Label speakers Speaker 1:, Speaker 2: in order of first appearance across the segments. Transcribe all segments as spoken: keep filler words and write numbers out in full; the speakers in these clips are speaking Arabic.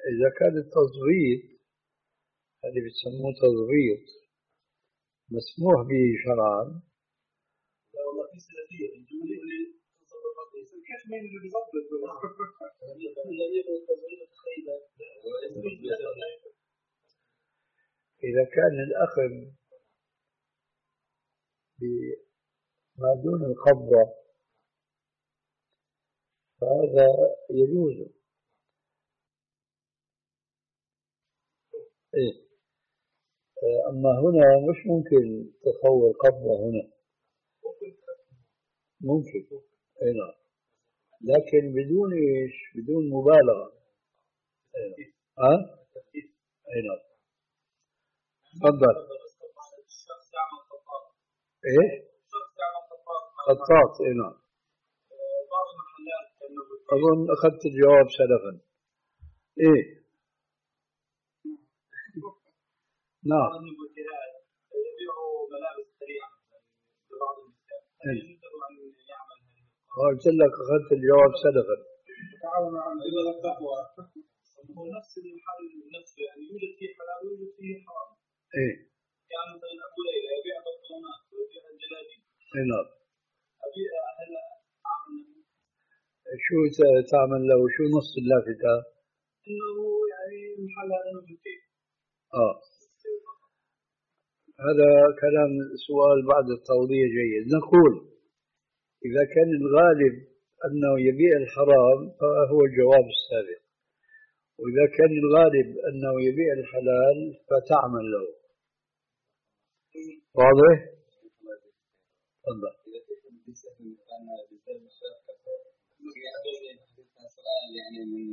Speaker 1: إذا كان التظبيط اللي بتسموه تظبيط مسموح به شرعا.
Speaker 2: لا والله في سلفية الجمهورية اللي تظبط كيف مين اللي بيظبط
Speaker 1: إذا كان الأخذ بما دون القبضة فهذا يجوز. إيه؟ أما هنا مش ممكن تصور قبضة هنا، ممكن إيه نعم، لكن بدون إيش، بدون مبالغة. إيه ها؟ إيه نعم. تفضل. إيه؟ خطاط. إيه نعم. أظن أخذت الجواب سلفا. إيه نعم. قلت لك أخذت الجواب سلفا.
Speaker 2: هو نفس الحل نفسه، يعني يوجد فيه حلال ويوجد فيه حرام.
Speaker 1: إيه.
Speaker 2: يعني مثلا أبو ليلى يبيع بطلونات ويبيع الجلابيب.
Speaker 1: إيه نعم.
Speaker 2: أبيع هلا عامل
Speaker 1: شو تعمل له؟ شو نص اللافتة؟
Speaker 2: إنه يعني محل هذا نفسه.
Speaker 1: آه. هذا كلام سؤال بعد التوضيح جيد. نقول إذا كان الغالب أنه يبيع الحرام فهو الجواب السابق، وإذا كان الغالب أنه يبيع الحلال فتعمل له. واضح؟ تفضل.
Speaker 3: يعني من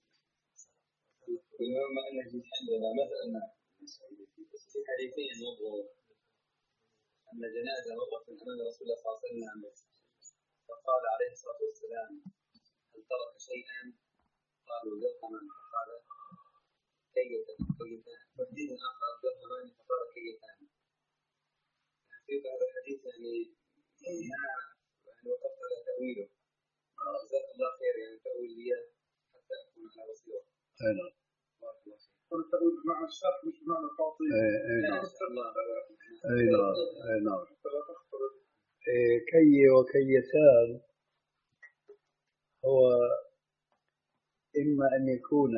Speaker 3: بما أن عندنا مثلا في حديثين وضعوا أن جنازة وقفت أمام رسول الله صلى الله عليه وسلم فقال عليه الصلاة والسلام هل ترك شيئا؟ قالوا درهما فقال كيتان. وحديث آخر درهمان فقال كيتان. حقيقة هذا الحديث يعني ما يعني وقفت على تأويله. جزاك الله خير، يعني تأويل لي حتى أكون على بصيرة.
Speaker 1: أيوة.
Speaker 2: التأويل مع الشرح مش معنى التعطيل.
Speaker 1: أي نعم أي نعم. كي وكيتان هو إما أن يكون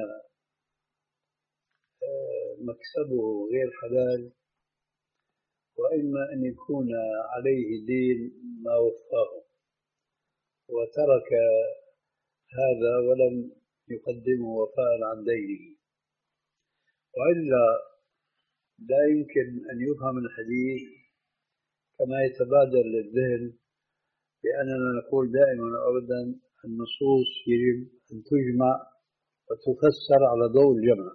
Speaker 1: مكسبه غير حلال، وإما أن يكون عليه دين ما وفاه وترك هذا ولم يقدمه وفاء عن دينه. وإلا لا يمكن أن يفهم الحديث كما يتبادر للذهن، لأننا نقول دائما وأبدا النصوص يجب أن تجمع وتفسر على ضوء الجمع.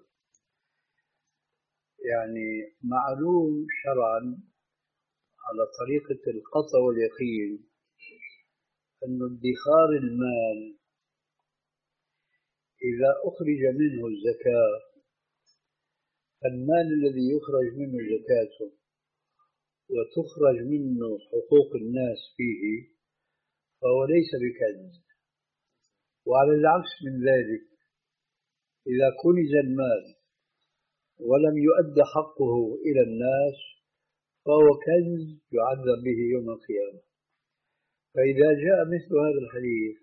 Speaker 1: يعني معلوم شرعا على طريقة القطع واليقين أن ادخار المال إذا أخرج منه الزكاة، المال الذي يخرج منه زكاته وتخرج منه حقوق الناس فيه فهو ليس بكنز. وعلى العكس من ذلك إذا كنز المال ولم يؤد حقه إلى الناس فهو كنز يعذب به يوم القيامة. فإذا جاء مثل هذا الحديث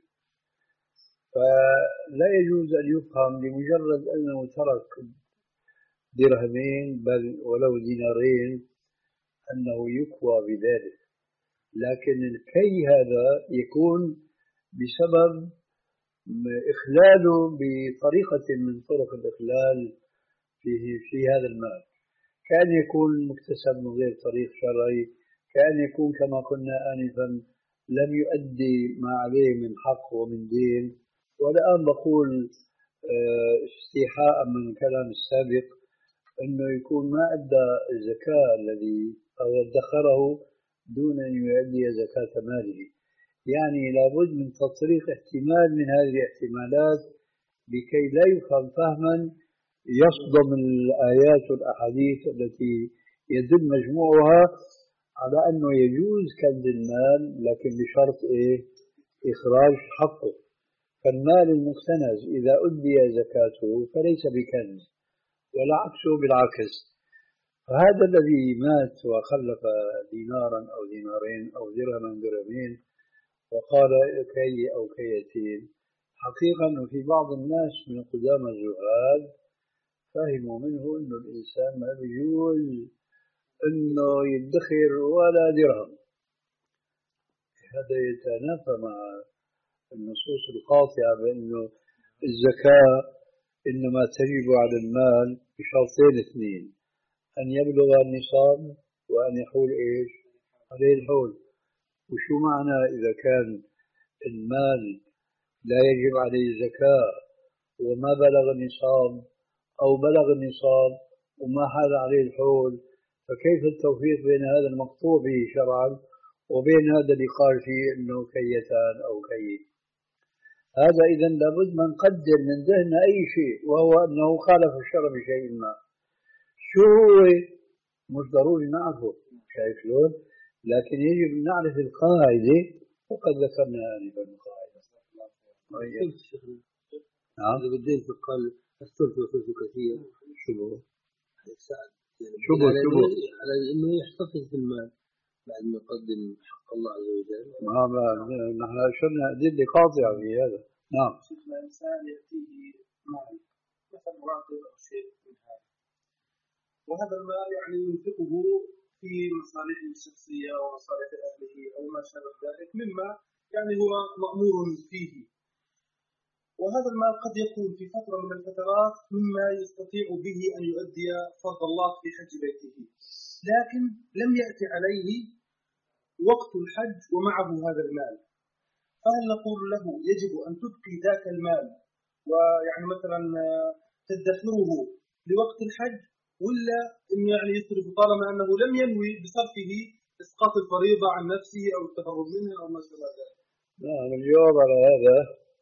Speaker 1: فلا يجوز أن يفهم بمجرد أنه ترك درهمين بل ولو دينارين أنه يكوى بذلك، لكن الكي هذا يكون بسبب إخلاله بطريقة من طرق الإخلال فيه في هذا المال. كان يكون مكتسب من غير طريق شرعي، كان يكون كما قلنا آنفا لم يؤدي ما عليه من حق ومن دين. والآن بقول استيحاء من الكلام السابق أنه يكون ما أدى الزكاة الذي أو ادخره دون أن يؤدي زكاة ماله. يعني لابد من تطريق احتمال من هذه الاحتمالات لكي لا يفهم فهما يصدم الآيات والأحاديث التي يدل مجموعها على أنه يجوز كنز المال لكن بشرط إيه؟ إخراج حقه. فالمال المكتنز إذا أدي زكاته فليس بكنز، والعكس بالعكس. فهذا الذي مات وخلف دينارا أو دينارين أو درهما درهمين وقال كي أو كيتين، حقيقة أنه في بعض الناس من قدامى الزهاد فهموا منه أنه الإنسان ما بيجوز أنه يدخر ولا درهم. هذا يتنافى مع النصوص القاطعة بأنه الزكاة إنما تجب على المال بشرطين اثنين: أن يبلغ النصاب وأن يحول إيش عليه الحول. وشو معنى إذا كان المال لا يجب عليه الزكاة وما بلغ النصاب، أو بلغ النصاب وما حال عليه الحول؟ فكيف التوفيق بين هذا المقطوع به شرعا وبين هذا اللي قال فيه أنه كيتان أو كي؟ هذا إذن لابد ما نقدر من ذهن أي شيء، وهو أنه خالف الشرع بشيء ما. شو هو مش ضروري نعرفه، شايف شلون؟ لكن يجب أن نعرف القاعدة، وقد ذكرنا آنفا القاعدة. نعم.
Speaker 4: إذا بدين قال الثلث والثلث كثير،
Speaker 1: شو هو؟
Speaker 4: شو هو شو هو على إنه يحتفظ بالمال بعد ما يقدم حق الله عز وجل.
Speaker 1: ما ما نحن أشرنا أدلة قاطعة في هذا. نعم.
Speaker 2: شيخنا إنسان يأتيه مال مثلا راتب أو شيء من هذا، وهذا المال يعني ينفقه في مصالحه الشخصية ومصالح أهله أو ما شابه ذلك مما يعني هو مأمور فيه، وهذا المال قد يكون في فترة من الفترات مما يستطيع به أن يؤدي فرض الله في حج بيته، لكن لم يأتي عليه وقت الحج ومعه هذا المال، فهل نقول له يجب أن تبقي ذاك المال ويعني مثلا تدخره لوقت الحج، ولا إنه يعني يصرف طالما أنه لم ينوي بصرفه إسقاط الفريضة عن نفسه أو التهرب منها أو ما شابه ذلك؟
Speaker 1: نعم، الجواب على هذا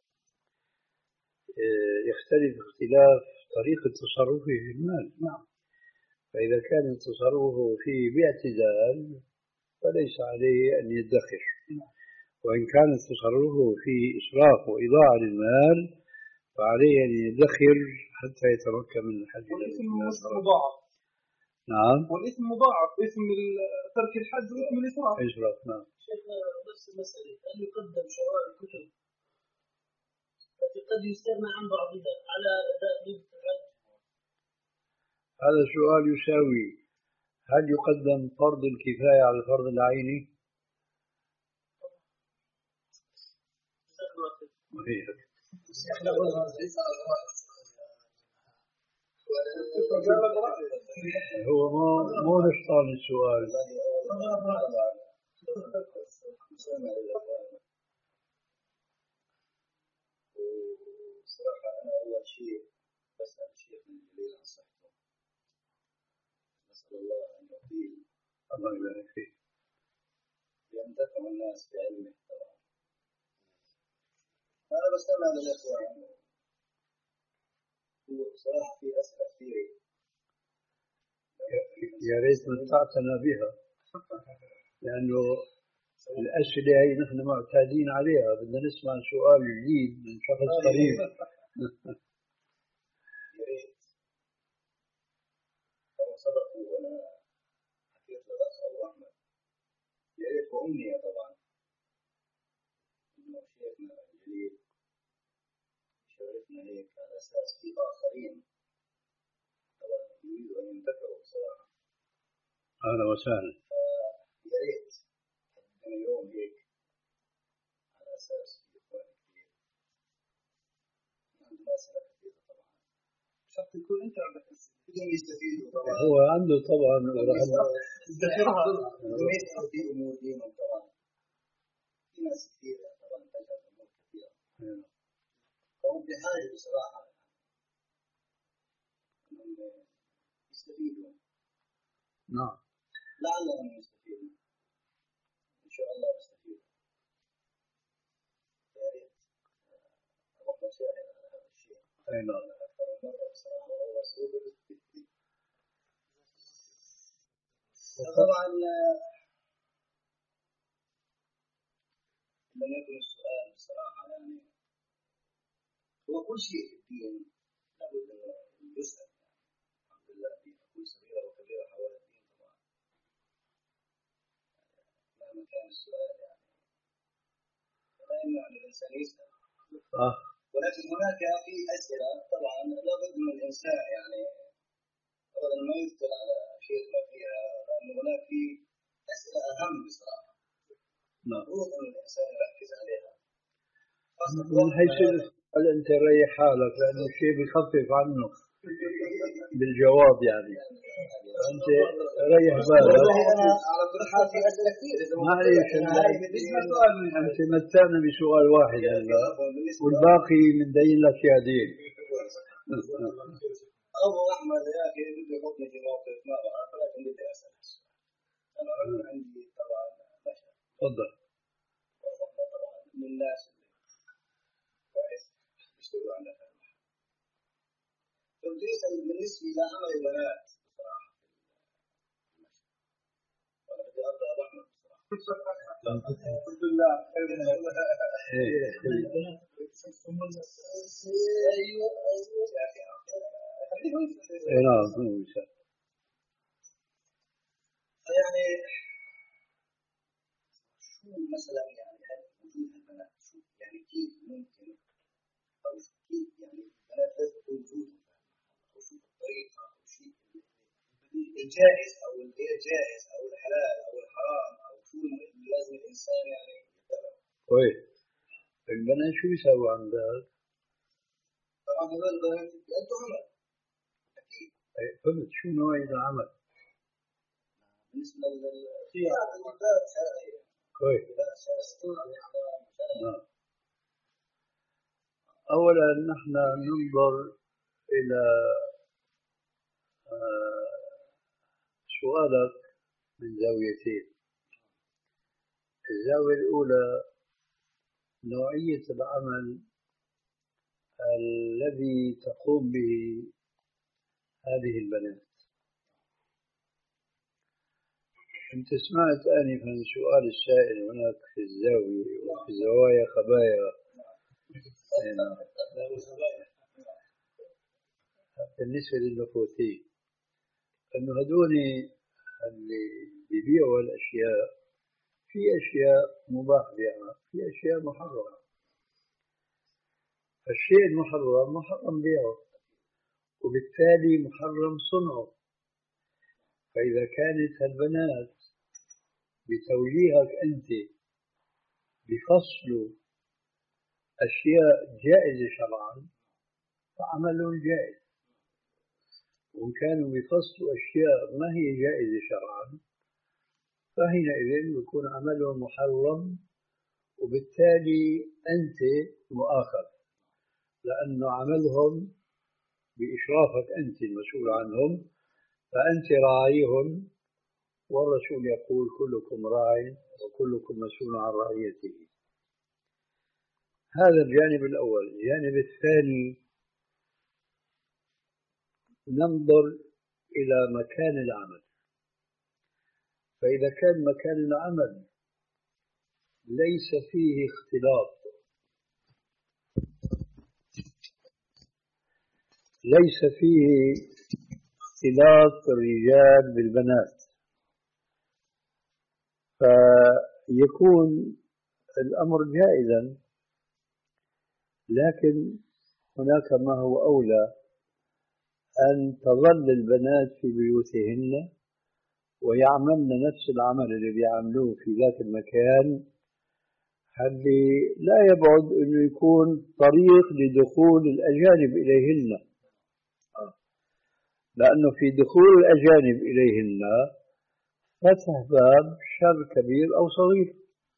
Speaker 1: يختلف اختلاف طريقة تصرفه في المال.
Speaker 2: نعم.
Speaker 1: فإذا كان تصرفه فيه باعتدال فليس عليه أن يدخر، وإن كان تصرفه فيه إسراف وإضاعة للمال فعليه أن يدخر حتى يتمكن من الحج.
Speaker 2: والإثم مضاعف.
Speaker 1: نعم.
Speaker 2: والإثم مضاعف، إثم ترك الحج وإثم الإسراف.
Speaker 1: إسراف. نعم.
Speaker 4: شيخنا نفس المسألة، هل يقدم شرائع الكتب التي قد يستغنى عن بعضها على أداء نية الحج؟
Speaker 1: هذا السؤال يساوي: هل يقدم فرض الكفاية على الفرض العيني؟ هو مو مو نشطان السؤال.
Speaker 3: صراحة أنا أول شيء بسأل الشيخ من الجليل عن صحته، نسأل الله أن يطيل.
Speaker 1: الله يبارك فيك.
Speaker 3: ينتفع الناس بعلمه طبعا. أنا بسأل هذا الأخوة عنه، هو صراحة في أسئلة كثيرة
Speaker 1: يا ريت متعتنا بها، لأنه الأسئلة هي نحن معتادين عليها، بدنا نسمع سؤال جديد من شخص قريب.
Speaker 3: يا ريت لو صدقوا وأنا حكيت للأخ أبو أحمد، يا ريت وأمنية طبعا إنه شيخنا الجليل يشاركنا هيك على أساس في آخرين طبعا يريدوا أن ينتفعوا بصراحة.
Speaker 1: أهلا وسهلا.
Speaker 3: يا ريت عندنا يوم هيك على أساس في إخوان كثير عندهم أسئلة كثيرة طبعا،
Speaker 2: شرط يكون أنت عندك
Speaker 3: بدهم يستفيدوا طبعا.
Speaker 1: هو عنده طبعا
Speaker 3: بدهم يستفيدوا في أمور دينهم طبعا. في ناس كثيرة طبعا تجهل أمور كثيرة، فهم بحاجة بصراحة أنهم يستفيدوا.
Speaker 1: نعم.
Speaker 3: لعلهم يستفيدوا إن شاء الله يستفيدوا. يا ريت أبغى مشاهد على هذا الشيء.
Speaker 1: أي نعم.
Speaker 3: أكثر من مرة بصراحة وهو مسؤول. طبعا لم يكن السؤال بصراحة يعني
Speaker 5: هو كل شيء في الدين لابد أن يسأل. الحمد لله الدين كل صغيرة وكبيرة حول الدين طبعا مهما كان السؤال يعني لا يمنع أن الإنسان يسأل.
Speaker 1: آه.
Speaker 5: ولكن هناك في أسئلة طبعا لابد من الإنسان يعني أولا ما يدخل على شيء ما فيها، لأن هناك في أسئلة أهم بصراحة المفروض أن الإنسان يركز عليها.
Speaker 1: من حيث السؤال أنت ريح حالك لأنه شيء بيخفف عنه بالجواب يعني أنت ريح بالك.
Speaker 5: على كل حال في أسئلة كثير
Speaker 1: معليش أنت متعنا بسؤال واحد هلا والباقي من دين لك يا دين.
Speaker 5: أبو أحمد يا أخي بدي أحطني في موقف ما بعرف لكن بدي أسأل السؤال. أنا رجل عندي طبعا مشاكل.
Speaker 1: تفضل.
Speaker 5: طبعا من الناس اللي كويس يشتغلوا على هذا. فبدي أسأل بالنسبة لعمل البنات بصراحة. أنا بدي أرضى أبو أحمد بصراحة. الحمد لله. أيوه أيوه يا أخي.
Speaker 1: نعم.
Speaker 5: يعني شو مثلا يعني هل وجود البنات شو يعني كيف ممكن أو كيف يعني البنات لازم تكون وجودهم أو شو الطريقة أو شيء الجائز أو الغير جائز أو الحلال أو الحرام أو شو اللي لازم الإنسان يعني يتبعه.
Speaker 1: كويس. البنات شو يسووا عندك؟
Speaker 5: طبعا هذول البنات يأدوا عمل أكيد.
Speaker 1: فهمت شو نوعية العمل؟
Speaker 5: بالنسبة للخيار العبادات الشرعية.
Speaker 1: كويس. نعم. أولا نحن ننظر إلى سؤالك من زاويتين. الزاوية الأولى نوعية العمل الذي تقوم به هذه البنات. أنت سمعت آنفا سؤال السائل هناك في الزاوية وفي الزوايا خبايا. بالنسبة للنفوتين أنه هدوني اللي بيبيعوا الأشياء في أشياء مباح بيعها في أشياء محرمة. فالشيء المحرم محرم بيعه وبالتالي محرم صنعه. فإذا كانت البنات بتوجيهك أنت بفصل أشياء جائزة شرعا فعمل جائز، وإن كانوا بفصل أشياء ما هي جائزة شرعا فحينئذ يكون عملهم محرم وبالتالي أنت مؤاخذ لأن عملهم بإشرافك أنت المسؤول عنهم فأنت راعيهم، والرسول يقول كلكم راع وكلكم مسؤول عن رعيته. هذا الجانب الأول. الجانب الثاني ننظر إلى مكان العمل. فإذا كان مكان العمل ليس فيه اختلاط ليس فيه اختلاط الرجال بالبنات فيكون الأمر جائزا، لكن هناك ما هو أولى أن تظل البنات في بيوتهن ويعملن نفس العمل اللي بيعملوه في ذاك المكان، اللي لا يبعد أنه يكون طريق لدخول الأجانب إليهن، لأنه في دخول الأجانب إليهن فتح باب شر كبير أو صغير.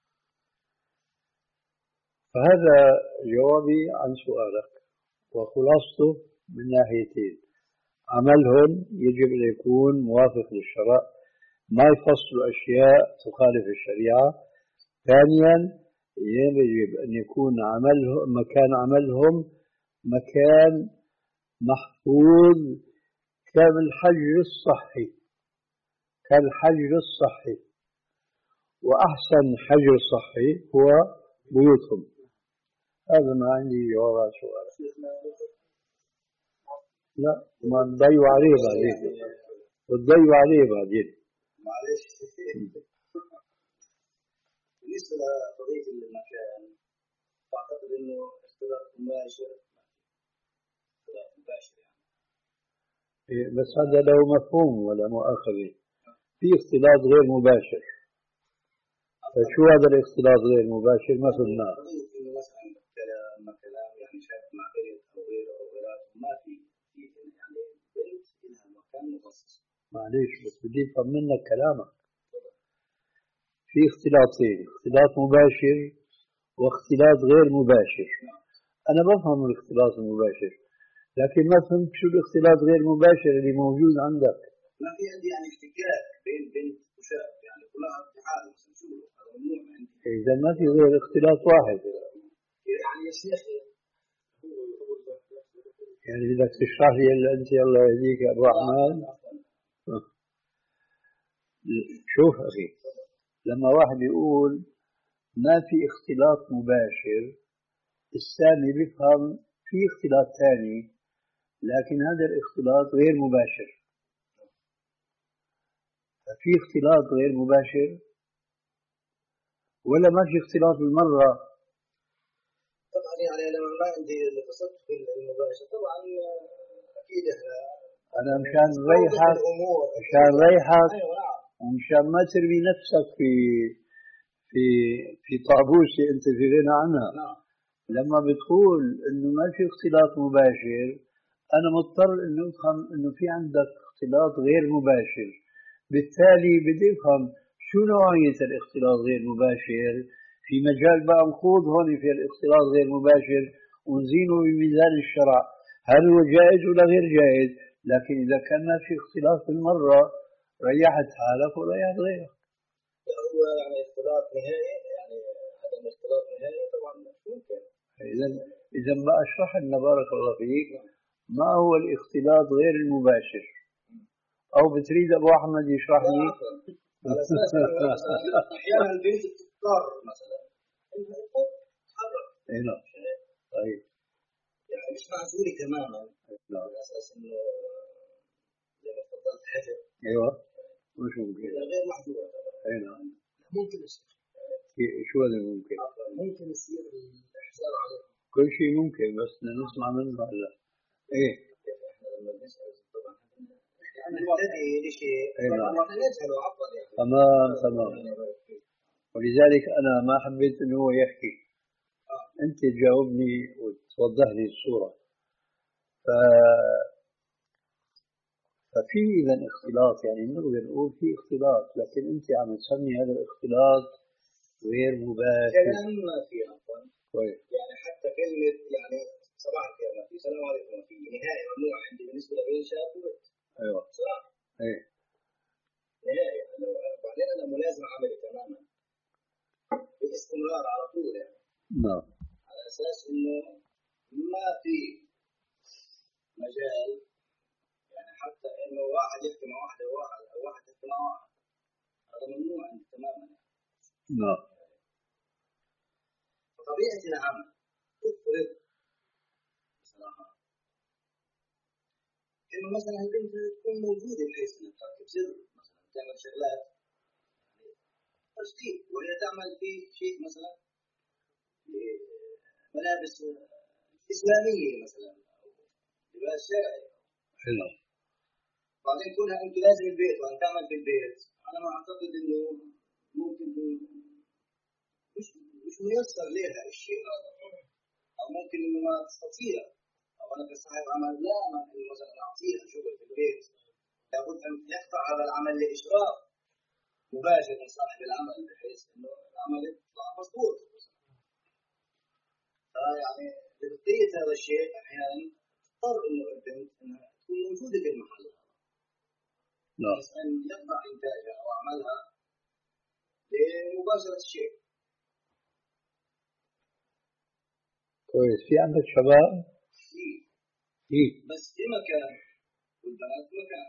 Speaker 1: فهذا جوابي عن سؤالك وخلاصته من ناحيتين. عملهم يجب أن يكون موافق للشرع، ما يفصل أشياء تخالف الشريعة. ثانيا يجب أن يكون عملهم مكان عملهم مكان محفوظ كالحجر الصحي كالحجر الصحي وأحسن حجر صحي هو بيوتهم. هذا ما عندي جواب سؤال. لا ما نضيع عليه بعدين، بتضيع عليه بعدين.
Speaker 5: معلش. بالنسبة لقضية المكان أعتقد إنه اختلاط مباشر اختلاط مباشر
Speaker 1: إيه، بس هذا له مفهوم ولا مؤاخذة. في اختلاط غير مباشر، فشو هذا الاختلاط غير مباشر؟ ما فهمناه.
Speaker 5: قضية إنه مثلا كلام ما كلام يعني شايف مع بنت أو غيره أو غيره ما في في يعني بنت لها مكان مخصص.
Speaker 1: معليش بس بدي افهم منك كلامك. في اختلاطين، اختلاط مباشر واختلاط غير مباشر. انا بفهم الاختلاط المباشر، لكن ما فهمت شو الاختلاط غير مباشر اللي موجود عندك.
Speaker 5: ما في عندي يعني احتكاك بين بنت وشاب يعني كلها اتحاد مثلا شو هذا ممنوع عندي.
Speaker 1: اذا ما في غير اختلاط واحد
Speaker 5: يعني يا شيخ
Speaker 1: يعني بدك تشرح لي الا انت الله يهديك يا ابو احمد. شوف اخي، لما واحد يقول ما في اختلاط مباشر، الثاني بيفهم في اختلاط ثاني، لكن هذا الاختلاط غير مباشر. في اختلاط غير مباشر ولا ما في اختلاط بالمرة؟
Speaker 5: طبعا يعني انا ما عندي تصدق في المباشر طبعا اكيد احنا
Speaker 1: انا مشان ريحك مشان ريحك ومشان ما ترمي نفسك في في في طابوسة انت في غنى عنها. لما بتقول انه ما في اختلاط مباشر، انا مضطر انه افهم انه في عندك اختلاط غير مباشر، بالتالي بدي افهم شو نوعية الاختلاط غير مباشر. في مجال بقى نخوض هون في الاختلاط غير مباشر ونزينه بميزان الشرع، هل هو جائز ولا غير جائز؟ لكن اذا كان ما في اختلاط بالمرة ريحت حالك وريحت غيرك.
Speaker 5: هو يعني اختلاط نهائي يعني عدم اختلاط نهائي طبعا ممكن.
Speaker 1: اذا اذا بقى اشرح لنا بارك الله فيك ما هو الاختلاط غير المباشر، او بتريد ابو احمد يشرح لي؟
Speaker 5: على اساس انه مثلا احيانا البنت تضطر مثلا انها تتحرك.
Speaker 1: اي نعم. طيب
Speaker 5: يعني مش معزولة تماما على اساس انه زي ما تفضلت حجر.
Speaker 1: ايوه مش ممكن.
Speaker 5: غير محظورة.
Speaker 1: اي نعم.
Speaker 5: ممكن يصير.
Speaker 1: شو هذا ممكن؟
Speaker 5: ممكن يصير الاحزار عليه.
Speaker 1: كل شيء ممكن بس نسمع منه هلا. ايه
Speaker 5: احنا لما بنسال طبعا يعني نبتدي لشيء نجهل عفوا يعني.
Speaker 1: تمام تمام. ولذلك انا ما حبيت انه هو يحكي، انت تجاوبني وتوضح لي الصوره. ف ففي اذا اختلاط، يعني نقدر نقول في اختلاط، لكن انت عم تسمي هذا الاختلاط غير مباشر.
Speaker 5: كلام ما في عفوا.
Speaker 1: كويس.
Speaker 5: يعني حتى كلمه يعني صباح الخير ما في سلام عليكم ما في نهائي ممنوع عندي بالنسبه لبين شاب وبنت.
Speaker 1: ايوه
Speaker 5: صح؟
Speaker 1: ايه
Speaker 5: نهائي. بعدين انا ملازم عملي تماما باستمرار على طول يعني.
Speaker 1: نعم.
Speaker 5: على اساس انه ما في مجال يعني حتى انه واحد يحكي مع واحد واحد او واحد يحكي مع واحد هذا ممنوع عندي تماما.
Speaker 1: نعم.
Speaker 5: طبيعة العمل تفرض بصراحة إنه مثلا البنت تكون موجودة بحيث إنها تركب سر مثلا تعمل شغلات يعني تشتيت وهي تعمل في شيء مثلا ملابس إسلامية مثلا أو لباس شرعي.
Speaker 1: حلو.
Speaker 5: بعدين كونها أنت لازم البيت وأن تعمل في البيت أنا ما أعتقد إنه ممكن مش مش ميسر لها الشيء هذا او ممكن انه ما تستطيع او انا كصاحب عمل لا ما مثلا اعطيها شغل في البيت لابد ان يقطع هذا العمل لاشراف مباشر من صاحب العمل بحيث انه العمل يطلع مضبوط. فيعني بقية هذا الشيء احيانا تضطر انه البنت انها تكون موجوده في المحل هذا.
Speaker 1: نعم.
Speaker 5: بس ان يقطع انتاجها او عملها لمباشره الشيء.
Speaker 1: كويس. في عندك شباب؟
Speaker 5: في
Speaker 1: في
Speaker 5: بس في مكان والبنات في مكان.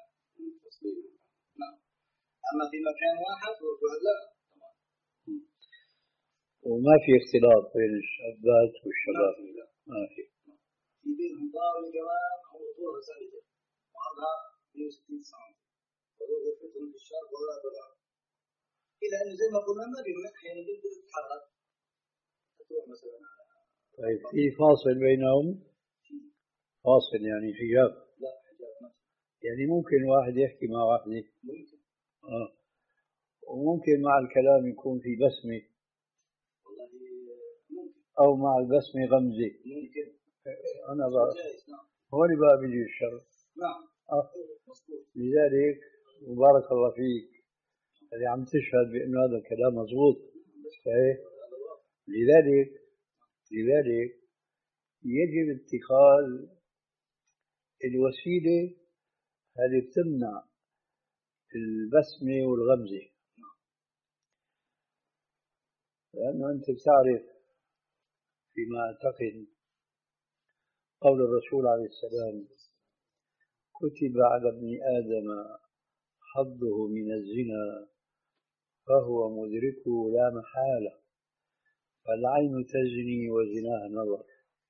Speaker 5: نعم. أما في مكان واحد والبعد لا طبعا.
Speaker 1: وما في اختلاط بين الشابات والشباب. ما في.
Speaker 5: في بينهم طاولة كمان أو طولها ثابتة وعرضها مئة وستين سم ولو غرفتهم في الشرق ولا بالغرب. إلى أنه زي ما قلنا ما بيمنع أحيانا تقدر تتحرك تروح مثلا على.
Speaker 1: طيب في فاصل بينهم؟ فاصل يعني حجاب؟
Speaker 5: لا حجاب ما
Speaker 1: يعني ممكن واحد يحكي مع واحدة؟
Speaker 5: ممكن.
Speaker 1: آه. وممكن مع الكلام يكون في بسمة.
Speaker 5: والله ممكن.
Speaker 1: أو مع البسمة غمزة.
Speaker 5: ممكن.
Speaker 1: أنا بقى
Speaker 5: نعم.
Speaker 1: هون بقى بيجي الشر.
Speaker 5: نعم.
Speaker 1: آه.
Speaker 5: مظبوط.
Speaker 1: لذلك وبارك الله فيك اللي عم تشهد بأنه هذا الكلام مضبوط. صحيح. لذلك لذلك يجب اتخاذ الوسيلة هذه تمنع البسمة والغمزة، لأنه أنت بتعرف فيما أعتقد قول الرسول عليه السلام: كتب على ابن آدم حظه من الزنا فهو مدركه لا محالة، فالعين تزني وزناها النظر،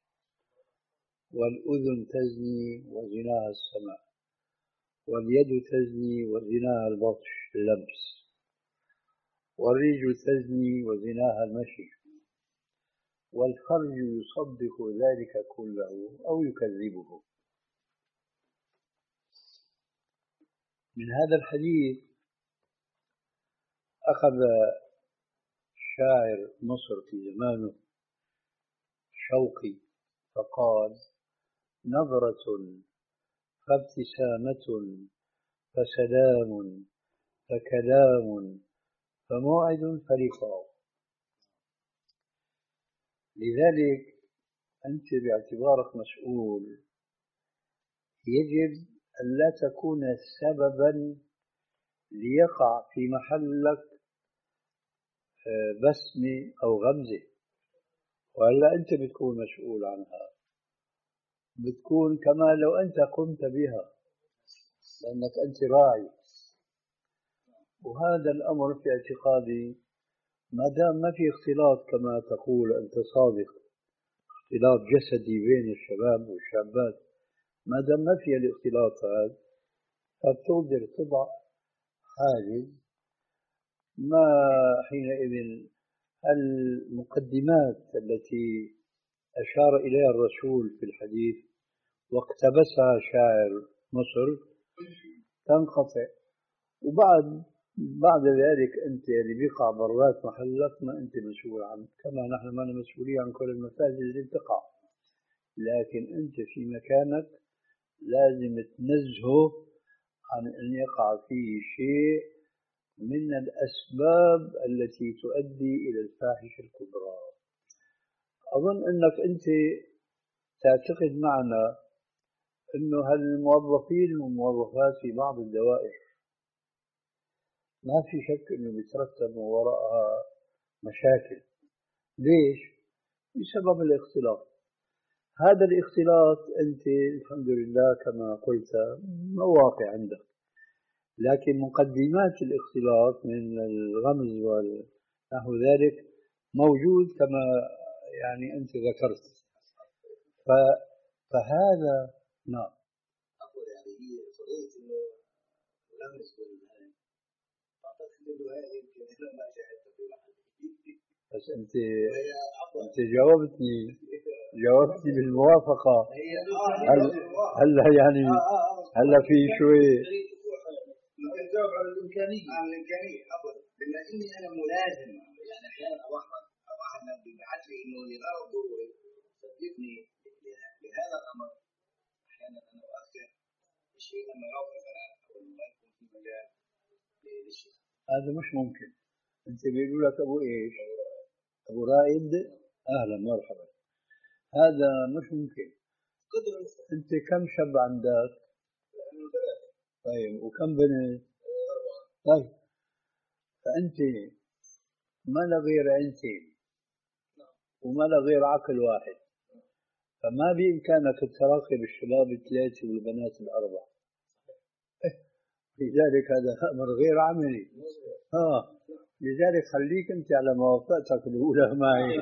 Speaker 1: والأذن تزني وزناها السمع، واليد تزني وزناها البطش اللمس، والرجل تزني وزناها المشي، والفرج يصدق ذلك كله أو يكذبه. من هذا الحديث أخذ شاعر مصر في زمانه شوقي فقال: نظرة فابتسامة فسلام فكلام فموعد فلقاء. لذلك أنت باعتبارك مسؤول يجب أن لا تكون سببا ليقع في محلك بسمة أو غمزة، وهلا أنت بتكون مسؤول عنها، بتكون كما لو أنت قمت بها لأنك أنت راعي. وهذا الأمر في اعتقادي ما دام ما في اختلاط كما تقول أنت صادق، اختلاط جسدي بين الشباب والشابات، ما دام ما في الاختلاط هذا فتقدر تضع حاجز. ما حينئذ المقدمات التي أشار إليها الرسول في الحديث واقتبسها شاعر مصر تنقطع، وبعد بعد ذلك أنت اللي بيقع برات محلك ما أنت مسؤول عنه، كما نحن ما مسؤولين عن كل المفاسد اللي بتقع، لكن أنت في مكانك لازم تنزهه عن أن يقع فيه شيء من الأسباب التي تؤدي إلى الفاحشة الكبرى. أظن أنك أنت تعتقد معنا أنه هالموظفين والموظفات في بعض الدوائر ما في شك أنه بيترتب وراءها مشاكل. ليش؟ بسبب الاختلاط. هذا الاختلاط أنت الحمد لله كما قلت مواقع عندك، لكن مقدمات الاختلاط من الغمز ونحو ذلك موجود كما يعني أنت ذكرت. فهذا نعم.
Speaker 5: أقول يعني هي قضية إنه لمس والهاي أعتقد إنه هاي يمكن أنا ما شاهدت في محل.
Speaker 1: بس أنت أنت جاوبتني جاوبتني بالموافقة. هلا يعني هلا في شوي
Speaker 5: الجواب على الإمكانية. على الإمكانية أقول بما إني أنا ملازم يعني أحيانا أوحد أوحد ببعث لي إنه لغرض ضروري صدقني لهذا الأمر أحيانا أنا أؤخر الشيء لما يوقف مثلا أو ما يكون في مجال للشيء.
Speaker 1: هذا مش ممكن. أنت بيقول لك أبو إيش؟ أبو رائد أهلا مرحبا. هذا مش ممكن. أنت كم شاب عندك؟ طيب وكم بنت؟ طيب فأنت ما لا غير عينتين وما لا غير عقل واحد، فما بإمكانك تراقب الشباب الثلاثة والبنات الأربعة. لذلك هذا أمر غير عملي. آه لذلك خليك أنت على موافقتك الأولى معي.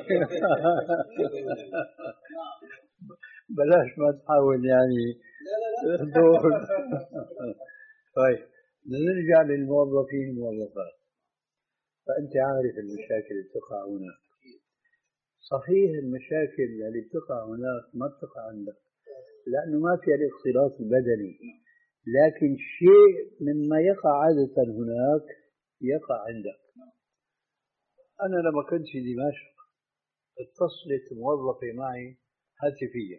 Speaker 1: بلاش ما تحاول يعني دور. طيب نرجع للموظفين والموظفات. فأنت عارف المشاكل اللي بتقع هناك. صحيح المشاكل اللي بتقع هناك ما بتقع عندك لأنه ما فيها الاختلاط البدني، لكن شيء مما يقع عادة هناك يقع عندك. أنا لما كنت في دمشق اتصلت موظفة معي هاتفيا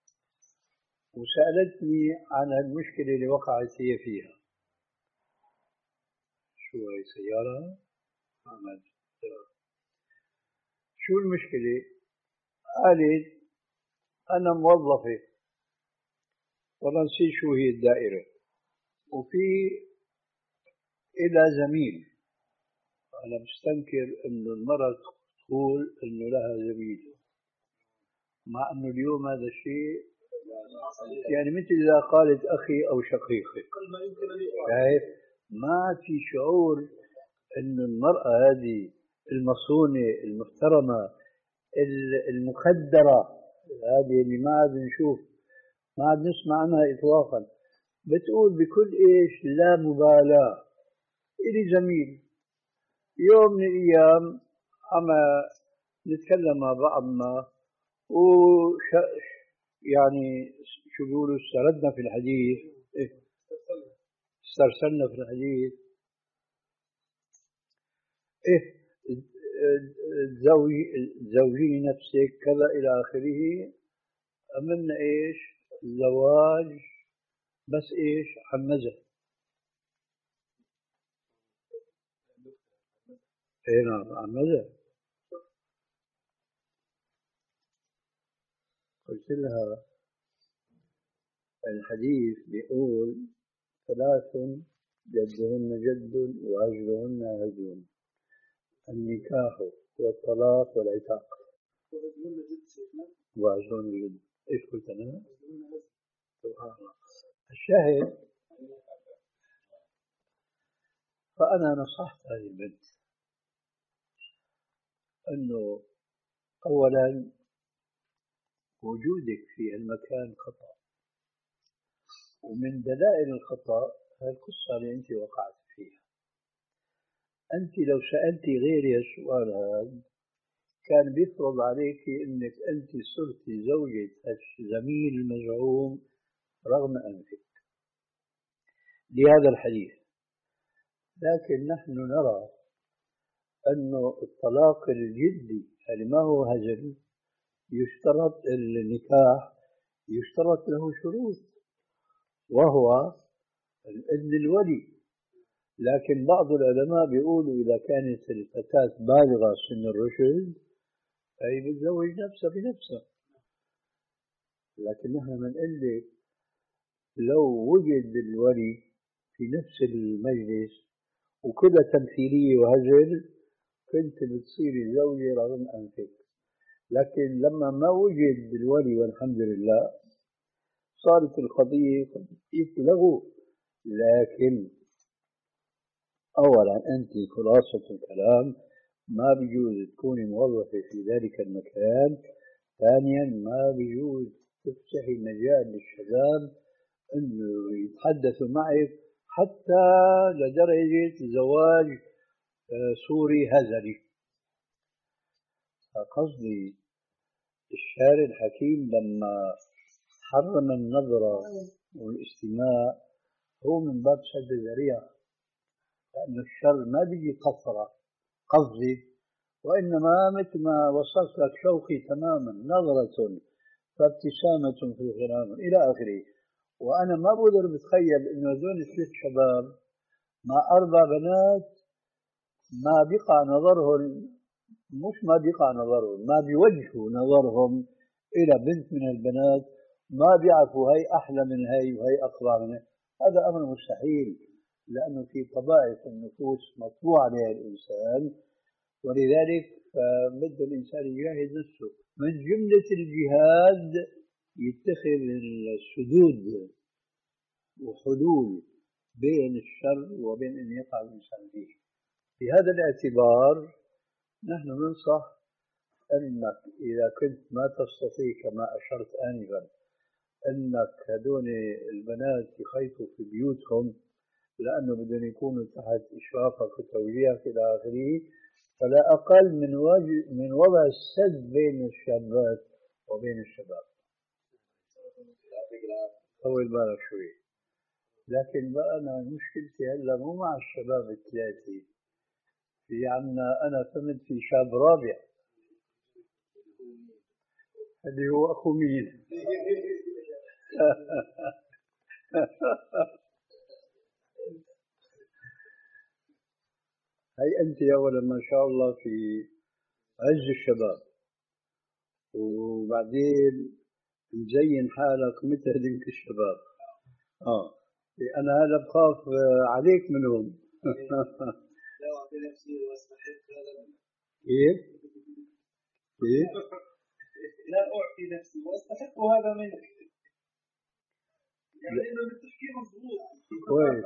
Speaker 1: وسألتني عن المشكلة اللي وقعت هي فيها. شو هي سيارة؟ عملت شو المشكلة؟ قالت أنا موظفة والله نسيت شو هي الدائرة وفي إلى زميل. أنا مستنكر إنه المرأة تقول إنه لها زميل، مع إنه اليوم هذا الشيء يعني مثل إذا قالت أخي أو شقيقي. شايف؟ ما في شعور إنه المرأة هذه المصونة المحترمة المخدرة هذه اللي ما عاد نشوف ما عاد نسمع عنها إطلاقا، بتقول بكل إيش لا مبالاة إلي زميل. يوم من الأيام عم نتكلم مع بعضنا وش يعني شو بيقولوا استردنا في الحديث، إيه؟ استرسلنا في الحديث، إيه زوجي زوجي نفسك كذا إلى آخره. عملنا إيش زواج بس إيش عن مزح. إيه نعم عن مزح. قلت لها الحديث بيقول ثلاث جدهن جد وهجرهن هجر: النكاح والطلاق والعتاق. وهجرهن جد. ايش قلت انا؟ سبحان الله. الشاهد فانا نصحت هذه البنت انه اولا وجودك في المكان خطأ، ومن دلائل الخطأ القصة اللي أنت وقعت فيها. أنت لو سألتي غيري السؤال هذا كان بيفرض عليك أنك أنت صرت زوجة الزميل المزعوم رغم أنفك لهذا الحديث. لكن نحن نرى أنه الطلاق الجدي اللي ما هو هزل يشترط النكاح يشترط له شروط وهو الإذن الولي. لكن بعض العلماء بيقولوا إذا كانت الفتاة بالغة سن الرشد فهي بتزوج نفسها بنفسها. لكن نحن بنقول لك لو وجد الولي في نفس المجلس وكذا تمثيلية وهزل كنت بتصيري زوجة رغم أنفك. لكن لما ما وجد الولي والحمد لله صارت القضية قضية لغو. لكن أولا أنت خلاصة الكلام ما بيجوز تكوني موظفة في ذلك المكان. ثانيا ما بيجوز تفتحي مجال للشباب أنه يتحدثوا معك حتى لدرجة زواج سوري هزلي. قصدي الشارع الحكيم لما حرم النظرة والاستماع هو من باب سد الذريعة، لأن الشر ما بيجي قصرة قصدي، وإنما مثل ما وصف لك شوقي تماما نظرة فابتسامة في الغرام إلى آخره. وأنا ما بقدر بتخيل إنه هذول الثلاث شباب مع أربع بنات ما بيقع نظرهم، مش ما بيقع نظرهم، ما بيوجهوا نظرهم إلى بنت من البنات ما بيعرفوا هي أحلى من هي وهي أقوى من هي. هذا أمر مستحيل، لأنه في طبائع النفوس مطبوع عليها الإنسان. ولذلك بد الإنسان يجاهد نفسه. من جملة الجهاد يتخذ السدود وحلول بين الشر وبين أن يقع الإنسان فيه. بهذا الاعتبار نحن ننصح أنك إذا كنت ما تستطيع كما أشرت آنفا أنك هدول البنات يخيطوا في بيوتهم لأنه بدهم يكونوا تحت إشرافك وتوجيهك إلى آخره، فلا أقل من واجب من وضع السد بين الشابات وبين الشباب. طول بالك شوي. لكن بقى أنا مشكلتي هلا مو مع الشباب الثلاثة، في عنا أنا فهمت في شاب رابع اللي هو أخو مين؟ هي أنت أولا ما شاء الله في عز الشباب، وبعدين مزين حالك مثل هذيك الشباب. آه أنا هلا بخاف عليك منهم.
Speaker 5: لا أعطي نفسي وأستحق هذا.
Speaker 1: كيف؟ كيف؟
Speaker 2: لا أعطي نفسي وأستحق هذا منك. يعني إنه التفكير مضبوط.
Speaker 1: كويس.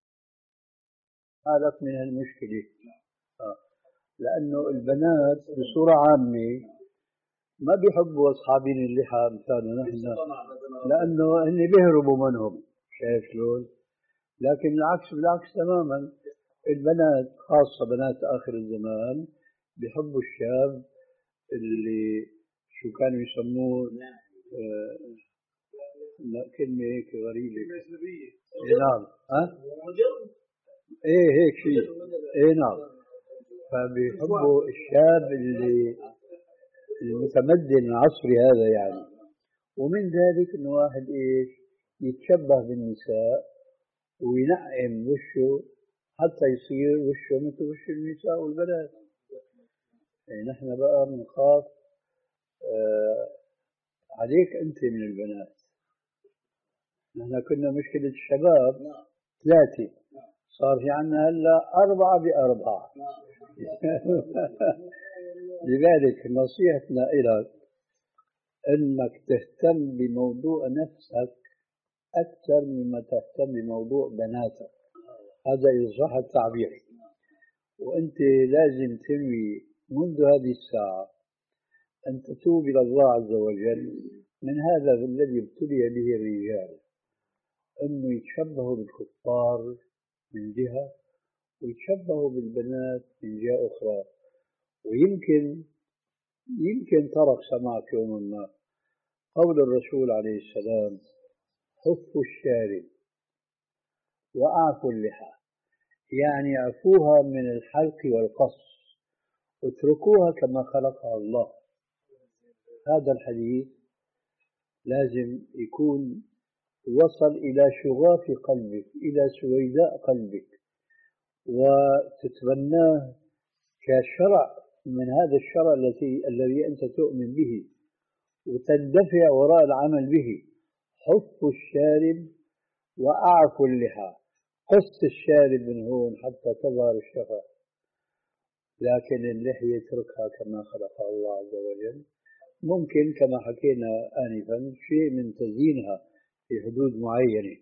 Speaker 1: حالك من هالمشكلة. آه. لأنه البنات بصورة عامة ما بيحبوا أصحابين اللحى مثالنا نحن، لأنه هن بيهربوا منهم، شايف شلون؟ لكن العكس بالعكس تماما، البنات خاصة بنات آخر الزمان بيحبوا الشاب اللي شو كانوا يسموه آه لا كلمة هيك غريبة. إيه نعم. ها؟ إيه هيك شيء. إيه نعم. فبيحبوا الشاب اللي المتمدن العصري هذا يعني. ومن ذلك إنه واحد إيش يتشبه بالنساء وينعم وشه حتى يصير وشه مثل وش النساء والبنات. يعني نحن بقى بنخاف آه عليك أنت من البنات. نحن كنا مشكلة الشباب ثلاثة، صار في عنا هلا أربعة بأربعة. لذلك نصيحتنا إليك أنك تهتم بموضوع نفسك أكثر مما تهتم بموضوع بناتك، هذا إن صح التعبير. وأنت لازم تنوي منذ هذه الساعة أن تتوب إلى الله عز وجل من هذا الذي ابتلي به الرجال، أنه يتشبهوا بالكفار من جهة ويتشبهوا بالبنات من جهة أخرى. ويمكن يمكن ترك سمعك يوما ما قول الرسول عليه السلام: حفوا الشارب وأعفوا اللحى، يعني عفوها من الحلق والقص اتركوها كما خلقها الله. هذا الحديث لازم يكون وصل إلى شغاف قلبك، إلى سويداء قلبك، وتتبناه كشرع من هذا الشرع الذي الذي أنت تؤمن به، وتندفع وراء العمل به. حفوا الشارب وأعفوا اللحى، قص الشارب من هون حتى تظهر الشفة، لكن اللحية اتركها كما خلقها الله عز وجل. ممكن كما حكينا آنفا شيء من تزيينها في حدود معينة،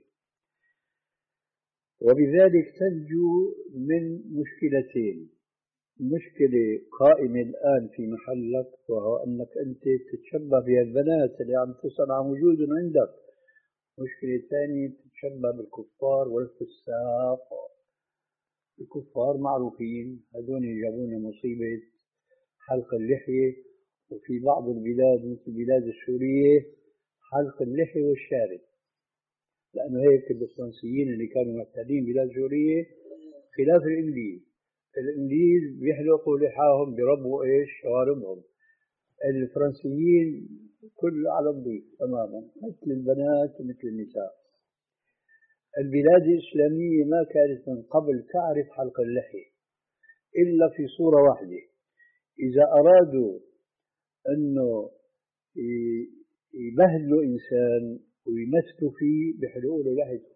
Speaker 1: وبذلك تنجو من مشكلتين: مشكلة قائمة الآن في محلك، وهو أنك أنت تتشبه بالبنات اللي عم تسأل عن وجودهم عندك. مشكلة ثانية تتشبه بالكفار والفساق. الكفار معروفين، هذول جابونا مصيبة حلق اللحية، وفي بعض البلاد مثل البلاد السورية حلق اللحية والشارب، لأنه هيك الفرنسيين اللي كانوا محتلين بلاد سوريا خلاف الإنجليز. الإنجليز بيحلقوا لحاهم بربوا إيش شواربهم، الفرنسيين كل على الضيق تماما مثل البنات ومثل النساء. البلاد الإسلامية ما كانت من قبل تعرف حلق اللحية إلا في صورة واحدة: إذا أرادوا أنه يبهدلوا إنسان ويمثلوا فيه بيحلقوا له لحيته.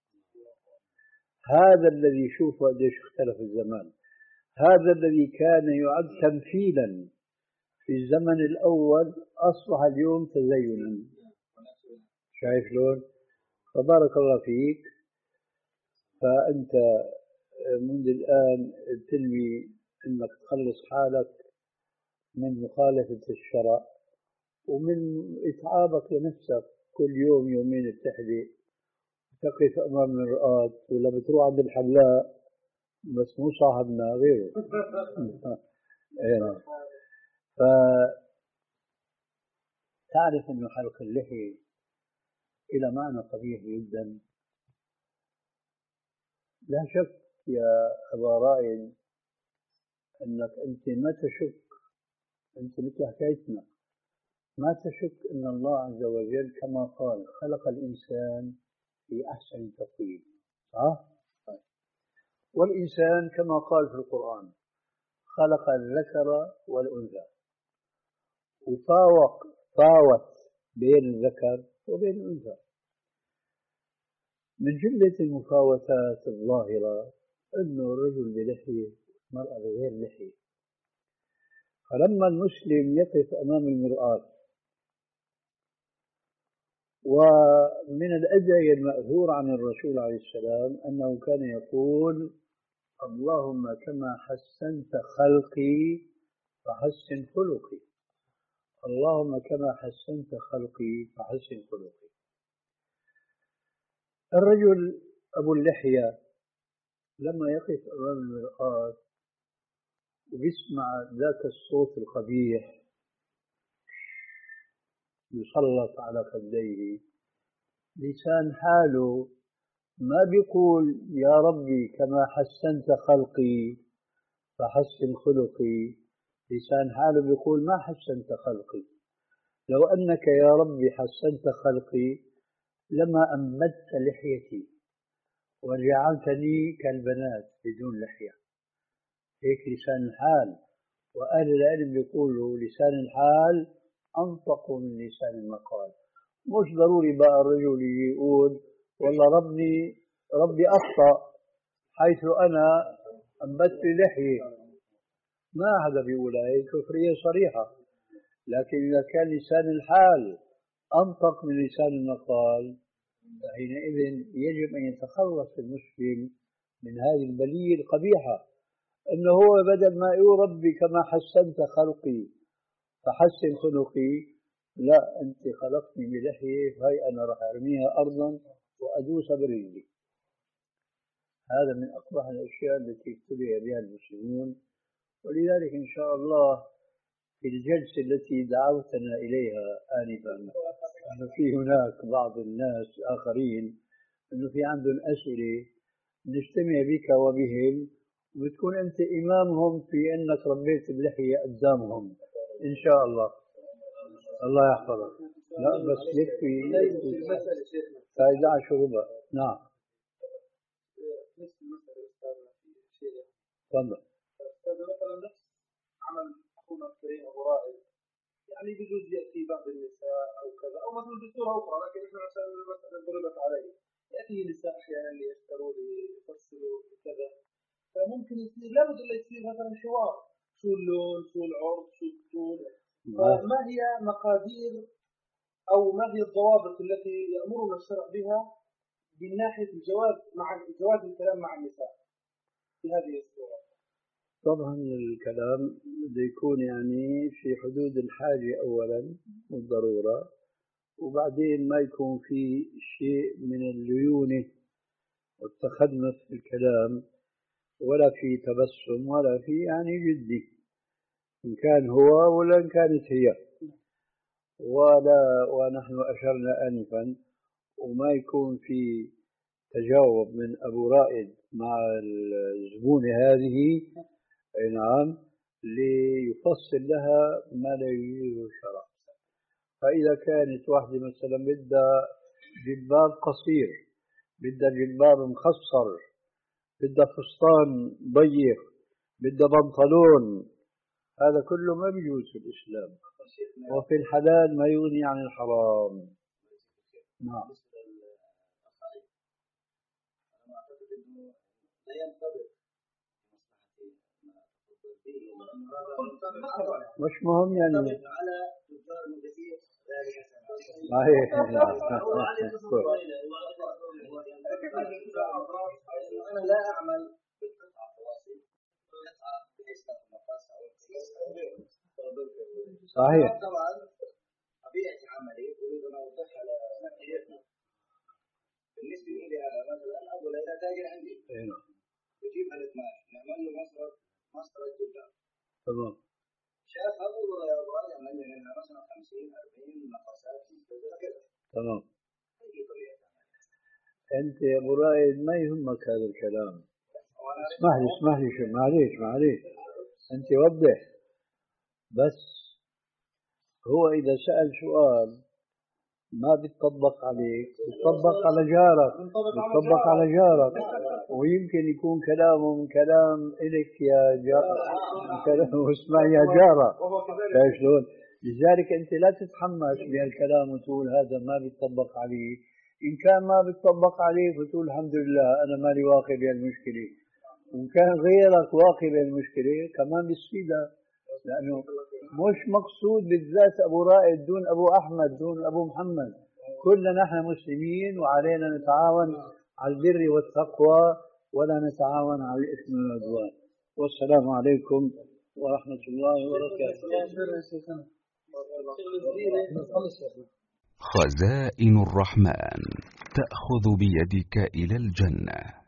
Speaker 1: هذا الذي شوفوا قديش اختلف الزمان. هذا الذي كان يعد تمثيلا في الزمن الأول أصبح اليوم تزينا. شايف لون؟ فبارك الله فيك. فأنت منذ الآن تنوي أنك تخلص حالك من مخالفة الشرع ومن إتعابك لنفسك، كل يوم يومين بتحلق تقف أمام المرآة ولا بتروح عند الحلاق، بس مو صاحبنا غيره. فتعرف أن حلق اللحية إلى معنى قبيح جدا. لا شك يا أبا رائد أنك أنت ما تشك، أنت مثل حكايتنا ما تشك أن الله عز وجل كما قال خلق الإنسان في أحسن تقويم، صح؟ والإنسان كما قال في القرآن خلق الذكر والأنثى، وفاوق فاوت بين الذكر وبين الأنثى. من جملة المفاوتات الظاهرة أنه الرجل بلحية والمرأة بغير لحية. فلما المسلم يقف أمام المرآة، ومن الأدعية المأثور عن الرسول عليه السلام أنه كان يقول اللهم كما حسنت خلقي فحسن خلقي، اللهم كما حسنت خلقي فحسن خلقي. الرجل أبو اللحية لما يقف أمام المرآة ويسمع ذاك الصوت القبيح يسلط على خديه، لسان حاله ما بيقول يا ربي كما حسنت خلقي فحسن خلقي، لسان حاله بيقول ما حسنت خلقي، لو أنك يا ربي حسنت خلقي لما أنبت لحيتي وجعلتني كالبنات بدون لحية. هيك لسان الحال، وأهل العلم يقولوا لسان الحال أنطق من لسان المقال. مش ضروري بقى الرجل يقول والله ربي ربي أخطأ حيث أنا أنبت لحية، ما هذا بيقول، هي كفرية صريحة. لكن إذا كان لسان الحال أنطق من لسان المقال فحينئذ يجب أن يتخلص المسلم من هذه البلية القبيحة، أنه هو بدل ما يقول ربي كما حسنت خلقي فحسن خلقي، لا أنت خلقتني بلحية فهي أنا راح أرميها أرضا وأدوس برجلي. هذا من أقبح الأشياء التي ابتلي بها المسلمون. ولذلك إن شاء الله في الجلسة التي دعوتنا إليها آنفا أنه في هناك بعض الناس آخرين أنه في عندهم أسئلة نجتمع بك وبهم وبتكون أنت إمامهم في أنك ربيت بلحية قدامهم إن شاء الله. الله يحفظك. لا بس يكفي فإذا عشر ربع. نعم تفضل.
Speaker 2: مثلا نفس عمل أخونا الكريم أبو رائد، يعني بجوز يأتي بعض النساء أو كذا، أو مثلا بصورة أخرى، لكن إحنا عشان المسألة ضربت عليه يأتي نساء أحيانا ليشتروا ليفصلوا كذا، فممكن يصير لابد إلا يصير مثلا حوار شو اللون شو العرض شو الطول، فما هي مقادير أو ما هي الضوابط التي يأمرنا الشرع بها من ناحية الجواز مع جواز الكلام مع النساء في هذه الصورة؟
Speaker 1: طبعا الكلام بده يكون يعني في حدود الحاجة أولا والضرورة، وبعدين ما يكون في شيء من الليونة والتخنث في الكلام، ولا في تبسم ولا في يعني جدي، إن كان هو ولا إن كانت هي، ولا ونحن أشرنا آنفا، وما يكون في تجاوب من أبو رائد مع الزبونة هذه نعم ليفصل لها ما لا يريده الشرع. فإذا كانت واحدة مثلا بدها جلباب قصير، بدها جلباب مخصر، بدها فستان ضيق، بدها بنطلون، هذا كله ما بيجوز في الإسلام، وفي الحلال ما يغني عن الحرام. نعم مش مهم يعني
Speaker 5: على تجار المدير
Speaker 1: صحيح.
Speaker 5: أنا لا أعمل
Speaker 1: صحيح.
Speaker 5: طبعا طبيعة عملي أريد أن أوضحها لسمعيتنا. بالنسبة لي أنا مثلا أبو ليلى تاجر عندي. بجيب هالثمان نعمل له مصرف مصرف التجار.
Speaker 1: تمام.
Speaker 5: شاف أبو أبغى يعمل لي منها مثلا خمسين أربعين نقصات كذا. تمام. هي طبيعة.
Speaker 1: أنت يا أبو رائد ما يهمك هذا الكلام. اسمح لي اسمح لي شو معليش معليش. أنت وضح. بس هو إذا سأل سؤال ما بيتطبق عليك، بيتطبق على جارك، بيتطبق على جارك، ويمكن يكون كلامه من كلام إلك يا جار، كلامه اسمع يا جارة، شايف شلون؟ لذلك أنت لا تتحمس بهالكلام وتقول هذا ما بيتطبق عليه. إن كان ما بيتطبق عليك وتقول الحمد لله أنا مالي واقع بهالمشكلة، وإن كان غيرك واقع بهالمشكلة كمان بيصيبها، لأنه مش مقصود بالذات أبو رائد دون أبو أحمد دون أبو محمد، كلنا نحن مسلمين وعلينا نتعاون على البر والتقوى ولا نتعاون على الإثم والعدوان. والسلام عليكم ورحمة الله وبركاته.
Speaker 6: خزائن الرحمن تأخذ بيدك إلى الجنة.